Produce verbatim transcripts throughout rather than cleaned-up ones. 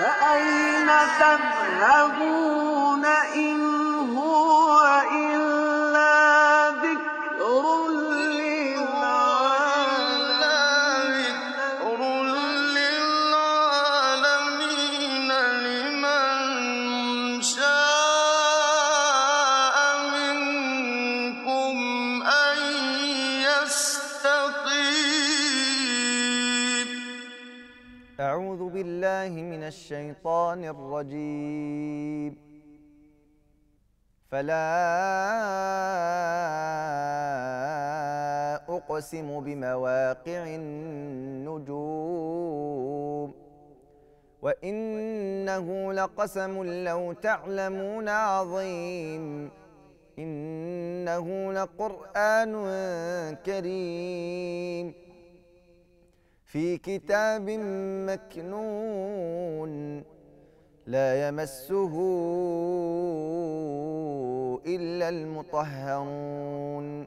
فأين تذهبون إن هو إلا ذكر للعالمين لمن شاء منكم أن يستقيم. أعوذ بالله من الشيطان الرجيم. فلا أقسم بمواقع النجوم وإنه لقسم لو تعلمون عظيم إنه لقرآن كريم في كتاب مكنون لا يمسه إلا المطهرون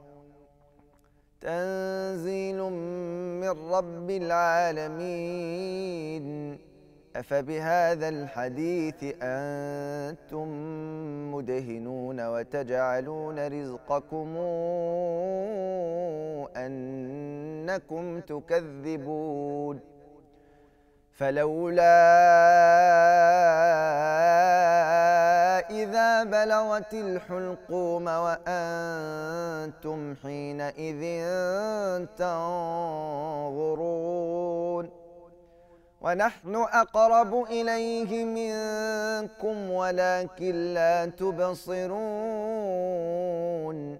تنزيل من رب العالمين. أفبهذا الحديث أنتم مدهنون وتجعلون رزقكم أنكم تكذبون فلولا إذا بلغت الحلقوم وأنتم حينئذ تنظرون ونحن أقرب إليه منكم ولكن لا تبصرون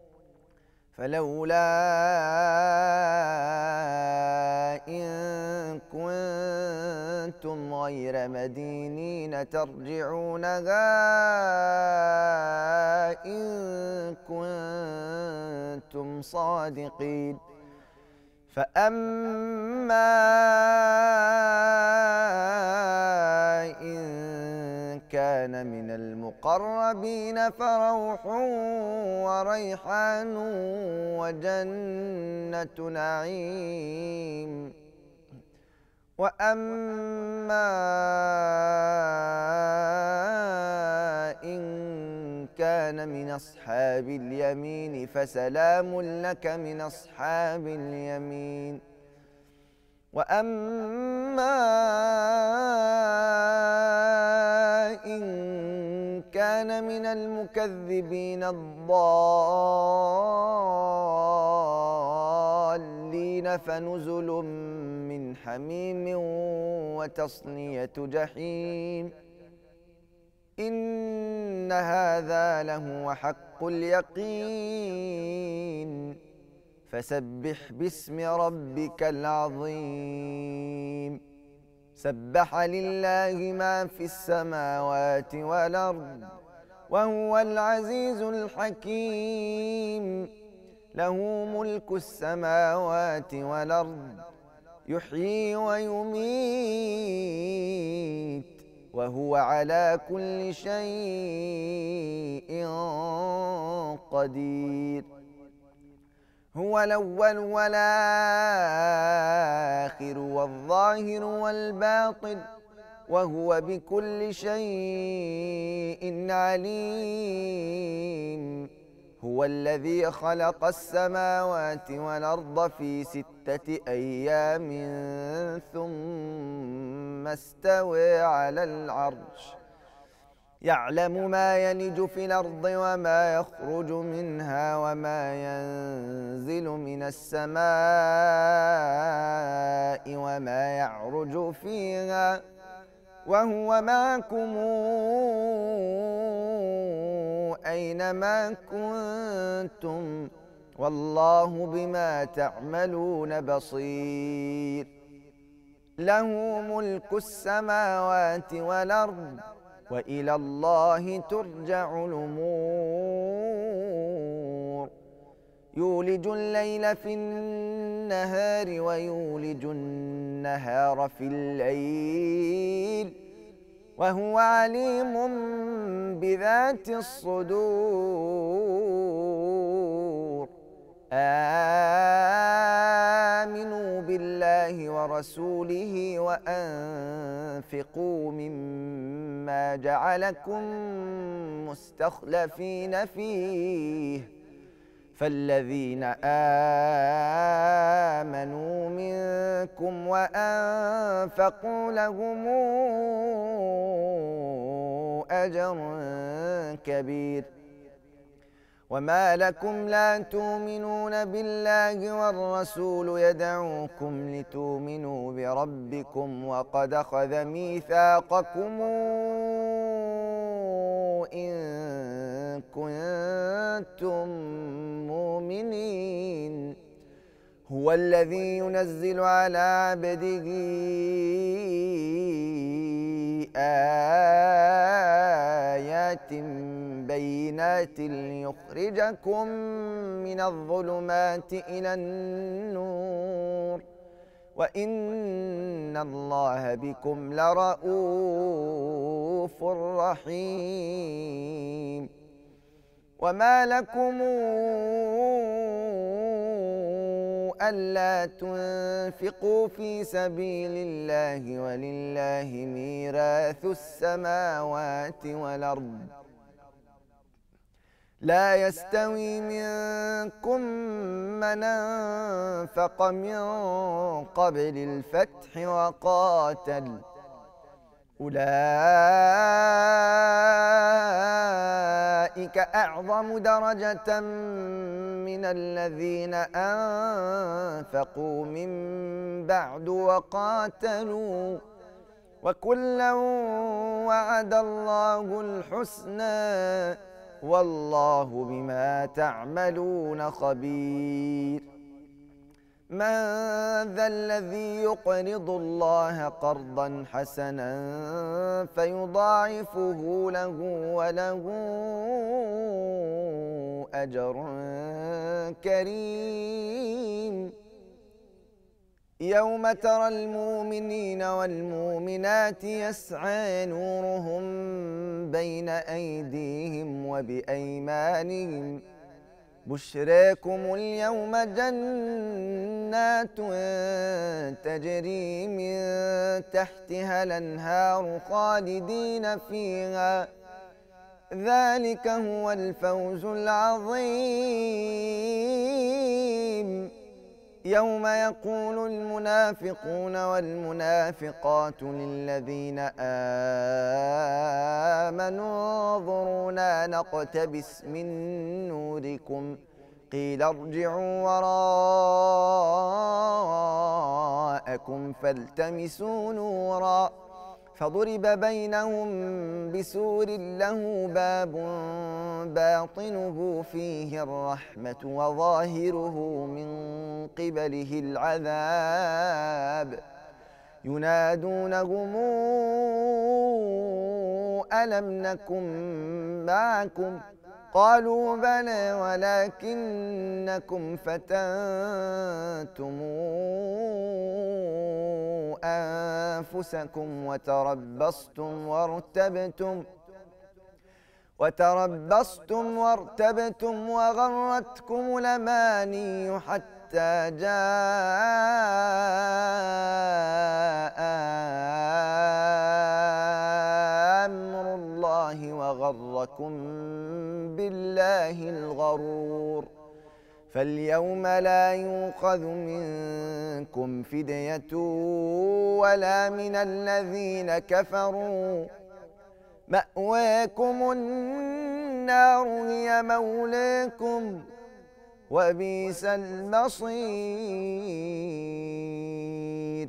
فلولا إن كنتم غير مدينين ترجعونها إن كنتم صادقين. فأما إن كان من المقربين فروح وريحان وجنة نعيم. وأما إن كان من أصحاب اليمين فسلام لك من أصحاب اليمين. وأما إن كان من المكذبين الضالين فنزل من حميم وتصلية جحيم. إن هذا لهو حق اليقين. فسبح باسم ربك العظيم. سبح لله ما في السماوات والأرض وهو العزيز الحكيم. له ملك السماوات والأرض يحيي ويميت وهو على كل شيء قدير. هو الأول والآخر والظاهر والباطن وهو بكل شيء عليم. هو الذي خلق السماوات والأرض في ستة أيام ثم استوى على العرش يعلم ما يلج في الأرض وما يخرج منها وما ينزل من السماء وما يعرج فيها وهو معكم أينما كنتم والله بما تعملون بصير. له ملك السماوات والأرض وإلى الله ترجع الأمور. يولج الليل في النهار ويولج النهار في الليل وهو عليم بذات الصدور. آمنوا بالله ورسوله وأنفقوا مما جعلكم مستخلفين فيه فالذين آمنوا منكم وأنفقوا لهم أجر كبير. وما لكم لا تؤمنون بالله والرسول يدعوكم لتؤمنوا بربكم وقد أخذ ميثاقكم إن كنتم مؤمنين. هو الذي ينزل على عبده آيات بينات ليخرجكم من الظلمات إلى النور وإن الله بكم لرءوف رحيم. وما لكم ألا تنفقوا في سبيل الله ولله ميراث السماوات والأرض لا يستوي منكم من أنفق من قبل الفتح وقاتل أولئك أعظم درجة من الذين أنفقوا من بعد وقاتلوا وكلا وعد الله الحسنى والله بما تعملون خبير. من ذا الذي يقرض الله قرضا حسنا فيضاعفه له وله أجر كريم. يوم ترى المؤمنين والمؤمنات يسعى نورهم بين أيديهم وبأيمانهم بشراكم اليوم جنات تجري من تحتها الأنهار خالدين فيها ذلك هو الفوز العظيم. يوم يقول المنافقون والمنافقات للذين آمنوا انظرونا نقتبس من نوركم قيل ارجعوا وراءكم فالتمسوا نورا فضرب بينهم بسور له باب باطنه فيه الرحمة وظاهره من قبله العذاب ينادونهم ألم نكن معكم قالوا بلى ولكنكم فتنتم أنفسكم وتربصتم وارتبتم وتربصتم وارتبتم وغرتكم الأماني حتى جاء أمر الله وغركم بالله الغرور. فاليوم لا يؤخذ منكم فدية ولا من الذين كفروا مأواكم النار هي مولاكم وبئس المصير.